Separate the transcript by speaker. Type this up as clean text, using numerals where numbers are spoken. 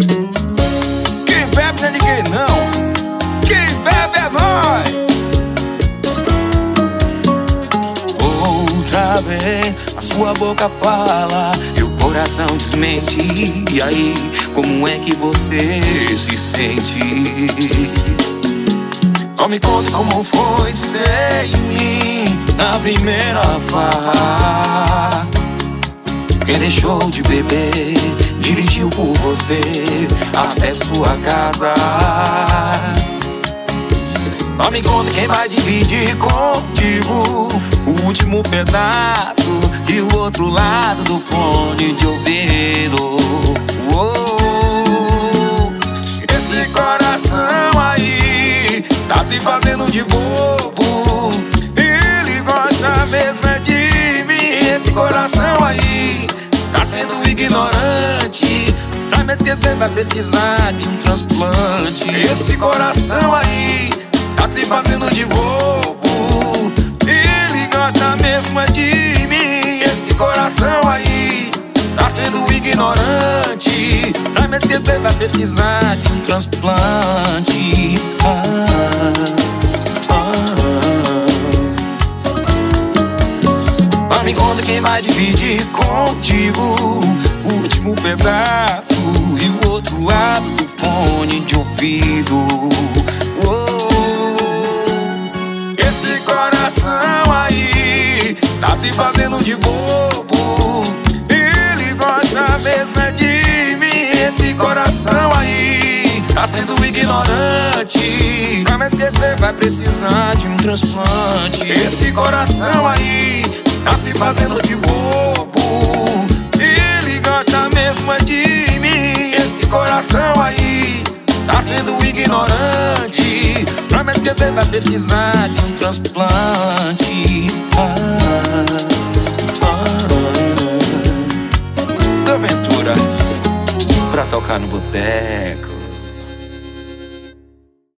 Speaker 1: Quem bebe não é ninguém não, quem bebe é nós. Outra vez a sua boca fala e o coração desmente. E aí, como é que você se sente? Só me conte como foi sem mim na primeira farra. Quem deixou de beber dirigiu por você até sua casa. Só me conta quem vai dividir contigo o último pedaço e o outro lado do fone de ouvido. Esse coração aí tá se fazendo de bobo. Ele gosta mesmo é de mim. Esse coração aí tá sendo ignorante. Pra me esquecer vai precisar de um transplante. Esse coração aí tá se fazendo de bobo. Ele gosta mesmo é de mim. Esse coração aí tá sendo ignorante. Pra me esquecer vai precisar de um transplante. Só me conta quem vai dividir contigo o último pedaço e o outro lado do fone de ouvido. Esse coração aí tá se fazendo de bobo. Ele gosta mesmo é de mim. Esse coração aí tá sendo ignorante. Pra me esquecer vai precisar de um transplante. Esse coração aí tá se fazendo de bobo. Ele gosta mesmo é de mim. Esse coração aí tá sendo ignorante. Pra me esquecer vai precisar de um transplante. Aventura pra tocar no boteco.